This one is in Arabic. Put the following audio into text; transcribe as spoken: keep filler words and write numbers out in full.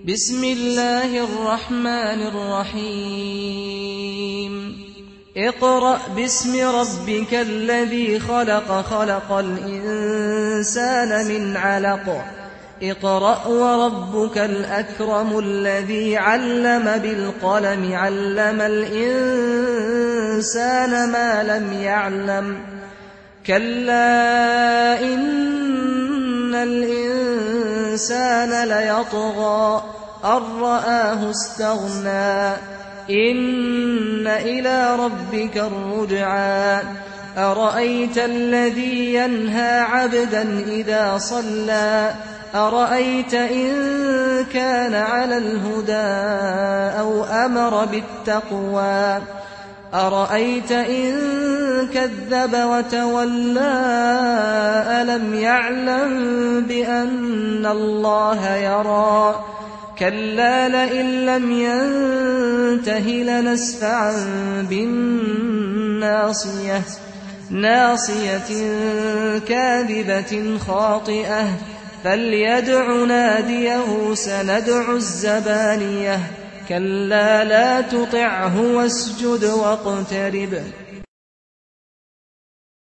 بسم الله الرحمن الرحيم اقرأ باسم ربك الذي خلق خلق الإنسان من علق اقرأ وربك الأكرم الذي علم بالقلم علم الإنسان ما لم يعلم كلا إن الإنسان ليطغى أن رآه استغنى إن إلى ربك الرجعى أرأيت الذي ينهى عبدا إذا صلى أرأيت إن كان على الهدى أو أمر بالتقوى أرأيت إن كذب وتولى ألم يعلم بأن الله يرى كلا لئن لم ينته لنسفعا بالناصية ناصية كاذبة خاطئة فليدع ناديه سندع الزبانية كلا لا تطعه واسجد واقترب